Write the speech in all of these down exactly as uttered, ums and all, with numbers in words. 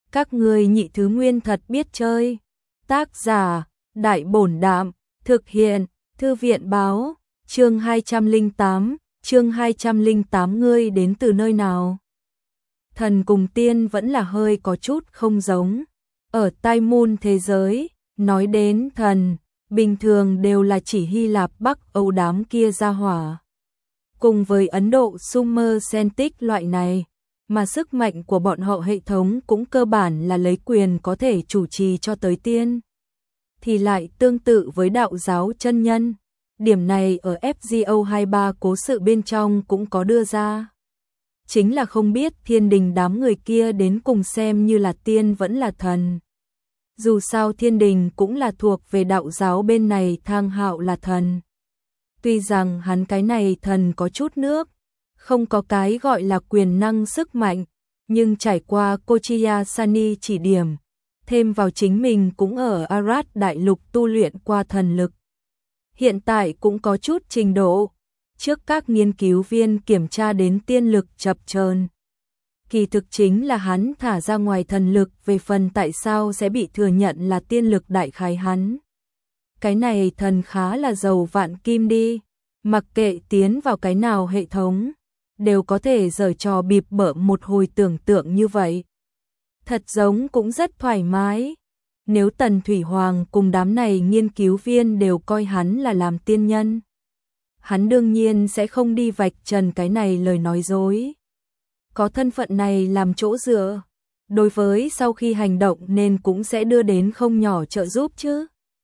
Các ngươi nhị thứ nguyên thật biết chơi. Tác giả, Đại Bổn Đạm, thực hiện, Thư viện Báo, chương hai trăm lẻ tám, chương hai trăm lẻ tám ngươi đến từ nơi nào? Thần cùng tiên vẫn là hơi có chút không giống. Ở Tai Môn thế giới, nói đến thần, bình thường đều là chỉ Hy Lạp Bắc Âu đám kia ra hỏa. Cùng với Ấn Độ Sumer Celtic loại này, mà sức mạnh của bọn họ hệ thống cũng cơ bản là lấy quyền có thể chủ trì cho tới tiên. Thì lại tương tự với đạo giáo chân nhân. Điểm này ở ép giê o hai mươi ba cố sự bên trong cũng có đưa ra. Chính là không biết thiên đình đám người kia đến cùng xem như là tiên vẫn là thần. Dù sao thiên đình cũng là thuộc về đạo giáo bên này, Thang Hạo là thần. Tuy rằng hắn cái này thần có chút nước, không có cái gọi là quyền năng sức mạnh, nhưng trải qua Kochiya Sani chỉ điểm, thêm vào chính mình cũng ở Arad Đại Lục tu luyện qua thần lực. Hiện tại cũng có chút trình độ, trước các nghiên cứu viên kiểm tra đến tiên lực chập chờn. Kỳ thực chính là hắn thả ra ngoài thần lực, về phần tại sao sẽ bị thừa nhận là tiên lực đại khái hắn. Cái này thần khá là giàu vạn kim đi, mặc kệ tiến vào cái nào hệ thống, đều có thể giở trò bịp bợm một hồi tưởng tượng như vậy. Thật giống cũng rất thoải mái. Nếu Tần Thủy Hoàng cùng đám này nghiên cứu viên đều coi hắn là làm tiên nhân, hắn đương nhiên sẽ không đi vạch trần cái này lời nói dối. Có thân phận này làm chỗ dựa, đối với sau khi hành động nên cũng sẽ đưa đến không nhỏ trợ giúp chứ.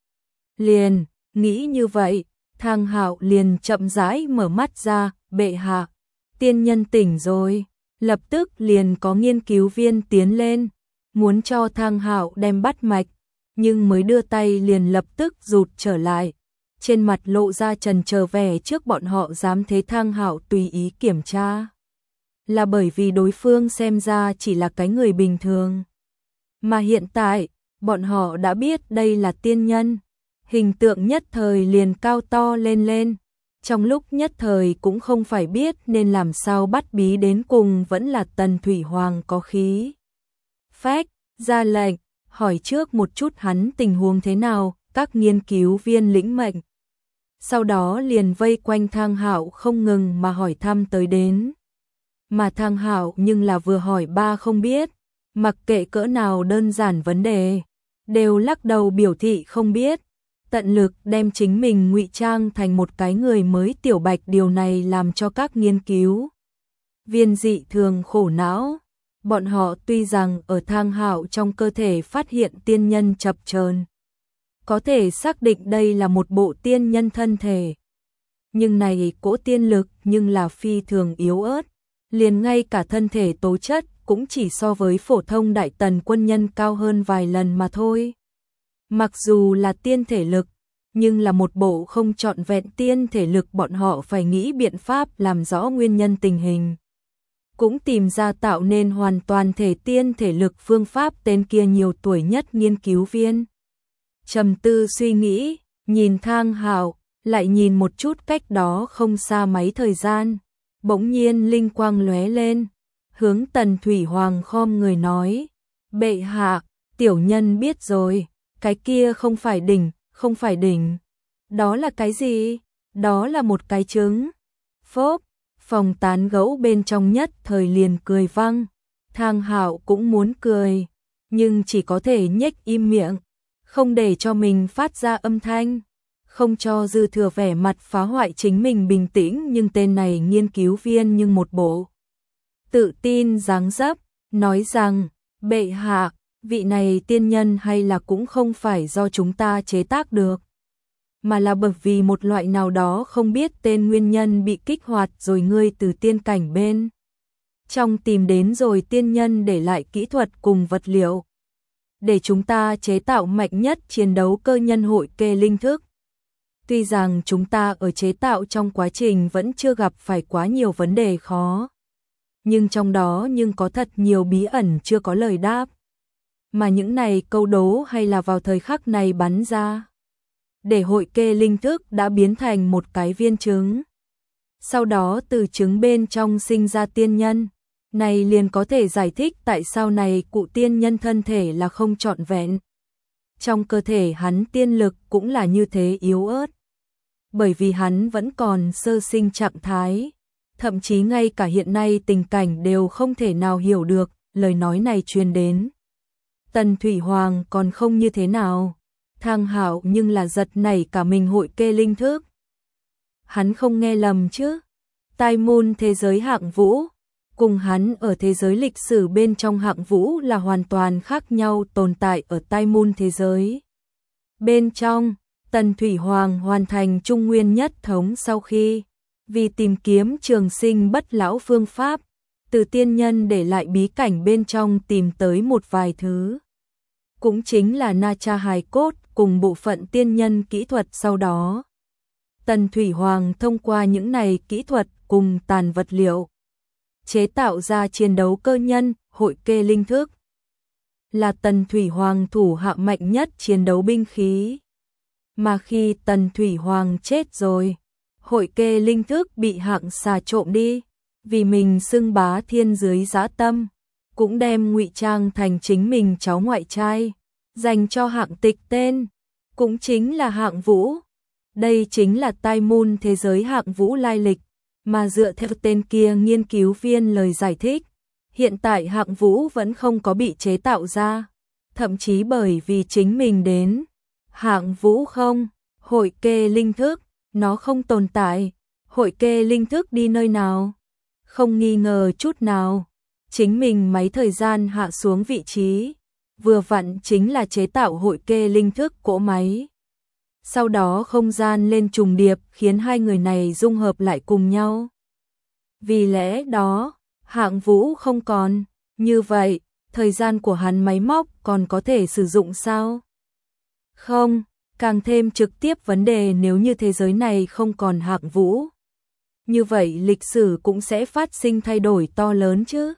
Liền, nghĩ như vậy, Thang Hạo liền chậm rãi mở mắt ra, bệ hạ, tiên nhân tỉnh rồi. Lập tức liền có nghiên cứu viên tiến lên, muốn cho Thang Hạo đem bắt mạch, nhưng mới đưa tay liền lập tức rụt trở lại. Trên mặt lộ ra trần chờ vẻ trước bọn họ dám thế Thang Hạo tùy ý kiểm tra. Là bởi vì đối phương xem ra chỉ là cái người bình thường. Mà hiện tại, bọn họ đã biết đây là tiên nhân. Hình tượng nhất thời liền cao to lên lên. Trong lúc nhất thời cũng không phải biết nên làm sao bắt bí, đến cùng vẫn là Tần Thủy Hoàng có khí phách, ra lệnh, hỏi trước một chút hắn tình huống thế nào, các nghiên cứu viên lĩnh mệnh. Sau đó liền vây quanh Thang Hạo không ngừng mà hỏi thăm tới đến. Mà Thang Hạo nhưng là vừa hỏi ba không biết, mặc kệ cỡ nào đơn giản vấn đề, đều lắc đầu biểu thị không biết. Tận lực đem chính mình ngụy trang thành một cái người mới tiểu bạch, điều này làm cho các nghiên cứu viên dị thường khổ não. Bọn họ tuy rằng ở Thang Hạo trong cơ thể phát hiện tiên nhân chập chờn, có thể xác định đây là một bộ tiên nhân thân thể, nhưng này cỗ tiên lực nhưng là phi thường yếu ớt, liền ngay cả thân thể tố chất cũng chỉ so với phổ thông đại tần quân nhân cao hơn vài lần mà thôi. Mặc dù là tiên thể lực, nhưng là một bộ không trọn vẹn tiên thể lực, bọn họ phải nghĩ biện pháp làm rõ nguyên nhân tình hình. Cũng tìm ra tạo nên hoàn toàn thể tiên thể lực phương pháp. Tên kia nhiều tuổi nhất nghiên cứu viên trầm tư suy nghĩ, nhìn Thang Hạo, lại nhìn một chút cách đó không xa máy thời gian, bỗng nhiên linh quang lóe lên, hướng Tần Thủy Hoàng khom người nói, bệ hạ, tiểu nhân biết rồi. Cái kia không phải đỉnh, không phải đỉnh. Đó là cái gì? Đó là một cái trứng. Phốp, phòng tán gẫu bên trong nhất thời liền cười vang. Thang Hạo cũng muốn cười, nhưng chỉ có thể nhếch im miệng, không để cho mình phát ra âm thanh, không cho dư thừa vẻ mặt phá hoại chính mình bình tĩnh. Nhưng tên này nghiên cứu viên nhưng một bộ tự tin dáng dấp, nói rằng, bệ hạ, vị này tiên nhân hay là cũng không phải do chúng ta chế tác được, mà là bởi vì một loại nào đó không biết tên nguyên nhân bị kích hoạt rồi, ngươi từ tiên cảnh bên trong tìm đến rồi tiên nhân để lại kỹ thuật cùng vật liệu, để chúng ta chế tạo mạnh nhất chiến đấu cơ nhân hội kê linh thức. Tuy rằng chúng ta ở chế tạo trong quá trình vẫn chưa gặp phải quá nhiều vấn đề khó, nhưng trong đó nhưng có thật nhiều bí ẩn chưa có lời đáp. Mà những này câu đố hay là vào thời khắc này bắn ra, để hội kê linh thức đã biến thành một cái viên trứng. Sau đó từ trứng bên trong sinh ra tiên nhân, Này liền có thể giải thích tại sao này cụ tiên nhân thân thể là không trọn vẹn. Trong cơ thể hắn tiên lực cũng là như thế yếu ớt. Bởi vì hắn vẫn còn sơ sinh trạng thái. Thậm chí ngay cả hiện nay tình cảnh đều không thể nào hiểu được, lời nói này truyền đến. Tần Thủy Hoàng còn không như thế nào. Thang Hạo nhưng là giật nảy cả mình hội kê linh thức. Hắn không nghe lầm chứ. Tai môn thế giới hạng vũ, cùng hắn ở thế giới lịch sử bên trong hạng vũ là hoàn toàn khác nhau tồn tại ở tai môn thế giới. Bên trong, Tần Thủy Hoàng hoàn thành trung nguyên nhất thống sau khi, vì tìm kiếm trường sinh bất lão phương pháp, từ tiên nhân để lại bí cảnh bên trong tìm tới một vài thứ. Cũng chính là na cha hài cốt cùng bộ phận tiên nhân kỹ thuật sau đó. Tần Thủy Hoàng thông qua những này kỹ thuật cùng tàn vật liệu, chế tạo ra chiến đấu cơ nhân, hội kê linh thức. Là Tần Thủy Hoàng thủ hạ mạnh nhất chiến đấu binh khí. Mà khi Tần Thủy Hoàng chết rồi, hội kê linh thức bị hạng xà trộm đi, vì mình xưng bá thiên dưới dã tâm, cũng đem ngụy trang thành chính mình cháu ngoại trai, dành cho hạng tịch tên, cũng chính là hạng vũ. Đây chính là tai môn thế giới hạng vũ lai lịch, mà dựa theo tên kia nghiên cứu viên lời giải thích, hiện tại hạng vũ vẫn không có bị chế tạo ra, thậm chí bởi vì chính mình đến. Hạng vũ không, hội kê linh thức, nó không tồn tại, hội kê linh thức đi nơi nào? Không nghi ngờ chút nào, chính mình mấy thời gian hạ xuống vị trí, vừa vặn chính là chế tạo hội kê linh thức cỗ máy. Sau đó không gian lên trùng điệp khiến hai người này dung hợp lại cùng nhau. Vì lẽ đó, hạng vũ không còn, như vậy, thời gian của hắn máy móc còn có thể sử dụng sao? Không, càng thêm trực tiếp vấn đề nếu như thế giới này không còn hạng vũ. Như vậy lịch sử cũng sẽ phát sinh thay đổi to lớn chứ.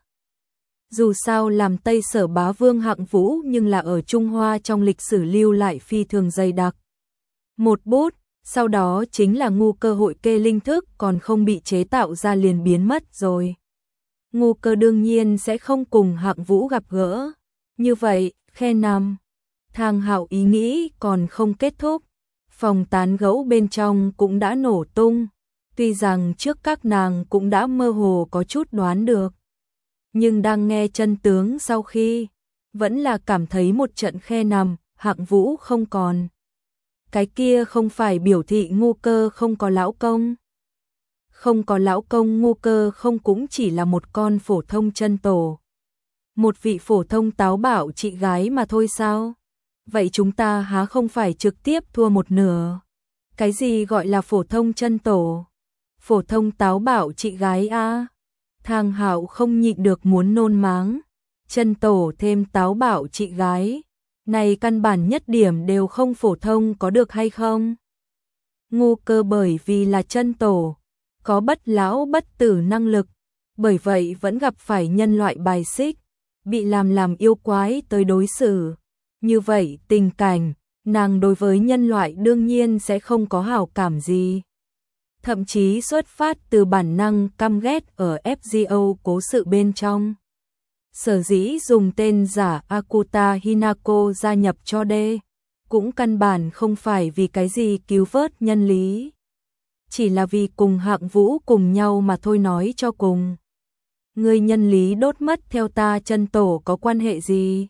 Dù sao làm Tây Sở bá vương hạng vũ nhưng là ở Trung Hoa trong lịch sử lưu lại phi thường dày đặc. Một bút, sau đó chính là ngu cơ hội kê linh thức còn không bị chế tạo ra liền biến mất rồi. Ngu cơ đương nhiên sẽ không cùng hạng vũ gặp gỡ. Như vậy, khe nằm. Thang Hạo ý nghĩ còn không kết thúc. Phòng tán gẫu bên trong cũng đã nổ tung. Tuy rằng trước các nàng cũng đã mơ hồ có chút đoán được. Nhưng đang nghe chân tướng sau khi, vẫn là cảm thấy một trận khe nằm, hạng vũ không còn. Cái kia không phải biểu thị ngu cơ không có lão công. Không có lão công ngu cơ không cũng chỉ là một con phổ thông chân tổ. Một vị phổ thông táo bạo chị gái mà thôi sao? Vậy chúng ta há không phải trực tiếp thua một nửa? Cái gì gọi là phổ thông chân tổ? Phổ thông táo bạo chị gái a? À? Thang Hạo không nhịn được muốn nôn máng. Chân tổ thêm táo bạo chị gái. Này căn bản nhất điểm đều không phổ thông có được hay không? Ngu cơ bởi vì là chân tổ, có bất lão bất tử năng lực, bởi vậy vẫn gặp phải nhân loại bài xích, bị làm làm yêu quái tới đối xử. Như vậy tình cảnh, nàng đối với nhân loại đương nhiên sẽ không có hảo cảm gì. Thậm chí xuất phát từ bản năng căm ghét ở ép giê o cố sự bên trong. Sở dĩ dùng tên giả Akuta Hinako gia nhập cho D, cũng căn bản không phải vì cái gì cứu vớt nhân lý. Chỉ là vì cùng hạng vũ cùng nhau mà thôi nói cho cùng. Người nhân lý đốt mất theo ta chân tổ có quan hệ gì?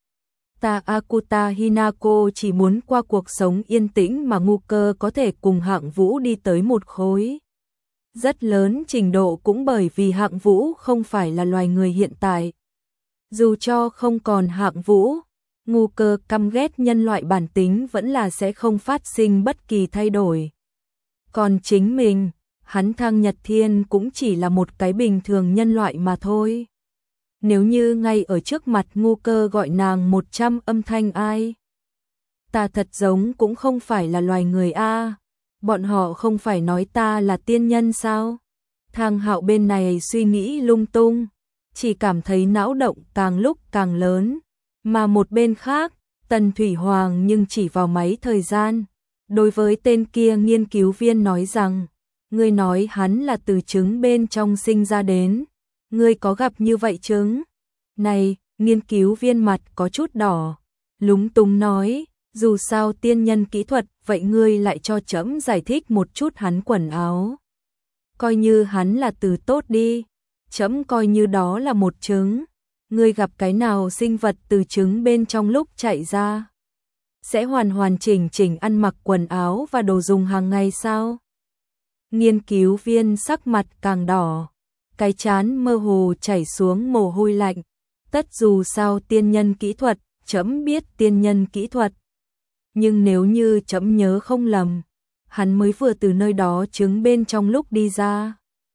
Ta Akuta Hinako chỉ muốn qua cuộc sống yên tĩnh mà ngu cơ có thể cùng hạng vũ đi tới một khối. Rất lớn trình độ cũng bởi vì hạng vũ không phải là loài người hiện tại. Dù cho không còn hạng vũ, ngu cơ căm ghét nhân loại bản tính vẫn là sẽ không phát sinh bất kỳ thay đổi. Còn chính mình, hắn Thang Nhật Thiên cũng chỉ là một cái bình thường nhân loại mà thôi. Nếu như ngay ở trước mặt ngu cơ gọi nàng một trăm âm thanh ai? Ta thật giống cũng không phải là loài người a. Bọn họ không phải nói ta là tiên nhân sao? Thang Hạo bên này suy nghĩ lung tung, chỉ cảm thấy não động càng lúc càng lớn. Mà một bên khác, Tần Thủy Hoàng nhưng chỉ vào mấy thời gian. Đối với tên kia nghiên cứu viên nói rằng, người nói hắn là từ trứng bên trong sinh ra đến. Ngươi có gặp như vậy chứng? Này, nghiên cứu viên mặt có chút đỏ, lúng túng nói, dù sao tiên nhân kỹ thuật, vậy ngươi lại cho trẫm giải thích một chút hắn quần áo. Coi như hắn là từ tốt đi, trẫm coi như đó là một trứng. Ngươi gặp cái nào sinh vật từ trứng bên trong lúc chạy ra sẽ hoàn hoàn chỉnh chỉnh ăn mặc quần áo và đồ dùng hàng ngày sao? Nghiên cứu viên sắc mặt càng đỏ, cái trán mơ hồ chảy xuống mồ hôi lạnh. Tất dù sao tiên nhân kỹ thuật, trẫm biết tiên nhân kỹ thuật. Nhưng nếu như trẫm nhớ không lầm, hắn mới vừa từ nơi đó trứng bên trong lúc đi ra.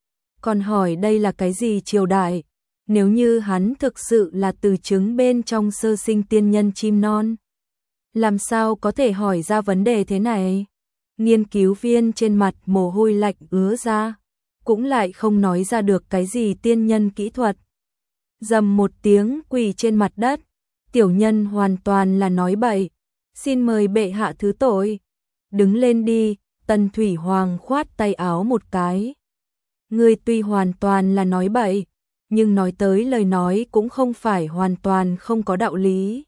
Còn hỏi đây là cái gì triều đại? Nếu như hắn thực sự là từ trứng bên trong sơ sinh tiên nhân chim non, làm sao có thể hỏi ra vấn đề thế này? Nghiên cứu viên trên mặt mồ hôi lạnh ứa ra, cũng lại không nói ra được cái gì tiên nhân kỹ thuật. Dầm một tiếng quỳ trên mặt đất, tiểu nhân hoàn toàn là nói bậy, xin mời bệ hạ thứ tội. Đứng lên đi, Tần Thủy Hoàng khoát tay áo một cái. Ngươi tuy hoàn toàn là nói bậy, nhưng nói tới lời nói cũng không phải hoàn toàn không có đạo lý.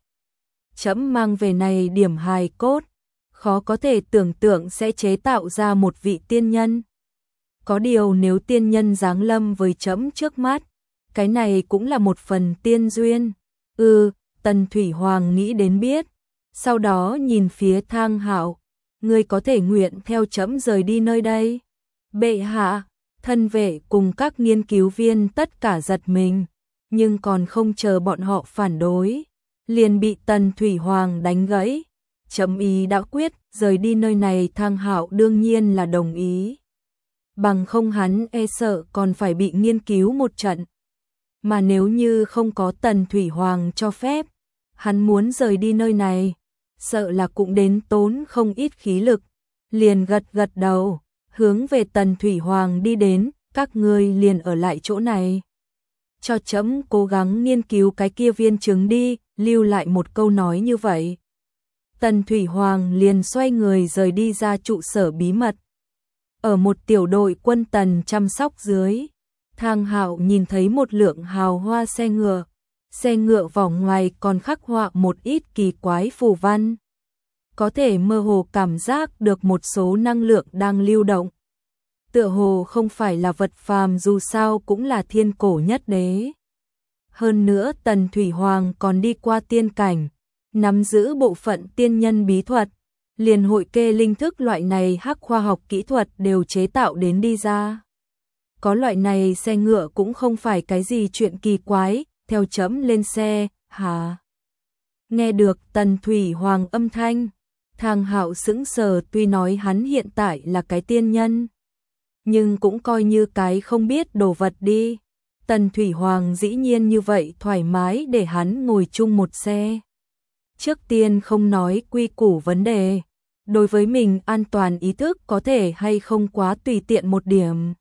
Trẫm mang về này điểm hài cốt, khó có thể tưởng tượng sẽ chế tạo ra một vị tiên nhân. Có điều nếu tiên nhân giáng lâm với trẫm trước mắt, cái này cũng là một phần tiên duyên. Ừ, Tần Thủy Hoàng nghĩ đến biết, sau đó nhìn phía Thang Hạo, ngươi có thể nguyện theo trẫm rời đi nơi đây. Bệ hạ, thân vệ cùng các nghiên cứu viên tất cả giật mình, nhưng còn không chờ bọn họ phản đối, liền bị Tần Thủy Hoàng đánh gãy. Trẫm ý đã quyết, rời đi nơi này. Thang Hạo đương nhiên là đồng ý. Bằng không hắn e sợ còn phải bị nghiên cứu một trận. Mà nếu như không có Tần Thủy Hoàng cho phép, hắn muốn rời đi nơi này, sợ là cũng đến tốn không ít khí lực. Liền gật gật đầu, hướng về Tần Thủy Hoàng đi đến, các ngươi liền ở lại chỗ này. Cho trẫm cố gắng nghiên cứu cái kia viên trứng đi, lưu lại một câu nói như vậy. Tần Thủy Hoàng liền xoay người rời đi ra trụ sở bí mật. Ở một tiểu đội quân tần chăm sóc dưới, Thang Hạo nhìn thấy một lượng hào hoa xe ngựa. Xe ngựa vỏ ngoài còn khắc họa một ít kỳ quái phù văn. Có thể mơ hồ cảm giác được một số năng lượng đang lưu động. Tựa hồ không phải là vật phàm, dù sao cũng là thiên cổ nhất đế. Hơn nữa Tần Thủy Hoàng còn đi qua tiên cảnh, nắm giữ bộ phận tiên nhân bí thuật, liền hội kê linh thức loại này hắc khoa học kỹ thuật đều chế tạo đến đi ra. Có loại này xe ngựa cũng không phải cái gì chuyện kỳ quái, theo trẫm lên xe, hả? Nghe được Tần Thủy Hoàng âm thanh, Thang Hạo sững sờ, tuy nói hắn hiện tại là cái tiên nhân, nhưng cũng coi như cái không biết đồ vật đi. Tần Thủy Hoàng dĩ nhiên như vậy thoải mái để hắn ngồi chung một xe. Trước tiên không nói quy củ vấn đề, đối với mình an toàn ý thức có thể hay không quá tùy tiện một điểm.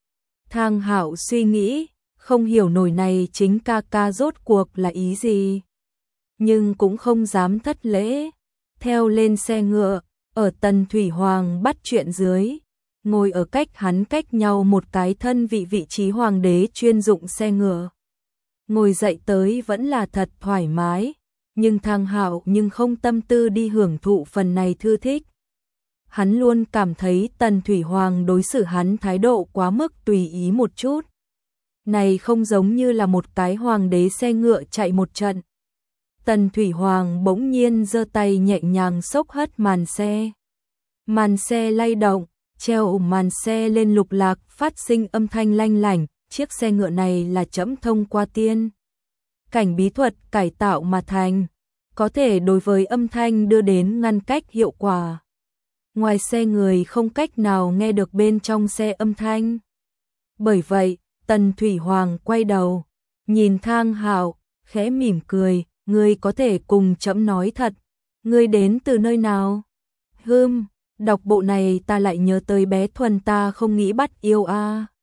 Thang Hạo suy nghĩ, không hiểu nổi này chính ca ca rốt cuộc là ý gì. Nhưng cũng không dám thất lễ, theo lên xe ngựa, ở Tần Thủy Hoàng bắt chuyện dưới, ngồi ở cách hắn cách nhau một cái thân vị vị trí hoàng đế chuyên dụng xe ngựa. Ngồi dậy tới vẫn là thật thoải mái, nhưng Thang Hạo nhưng không tâm tư đi hưởng thụ phần này thư thích. Hắn luôn cảm thấy Tần Thủy Hoàng đối xử hắn thái độ quá mức tùy ý một chút. Này không giống như là một cái hoàng đế xe ngựa chạy một trận. Tần Thủy Hoàng bỗng nhiên giơ tay nhẹ nhàng xốc hất màn xe. Màn xe lay động, treo màn xe lên lục lạc, phát sinh âm thanh lanh lảnh. Chiếc xe ngựa này là trẫm thông qua tiên cảnh bí thuật cải tạo mà thành, có thể đối với âm thanh đưa đến ngăn cách hiệu quả. Ngoài xe người không cách nào nghe được bên trong xe âm thanh. Bởi vậy, Tần Thủy Hoàng quay đầu, nhìn Thang Hạo, khẽ mỉm cười, ngươi có thể cùng trẫm nói thật, ngươi đến từ nơi nào? Hừm, đọc bộ này ta lại nhớ tới bé Thuần ta không nghĩ bắt yêu a. À.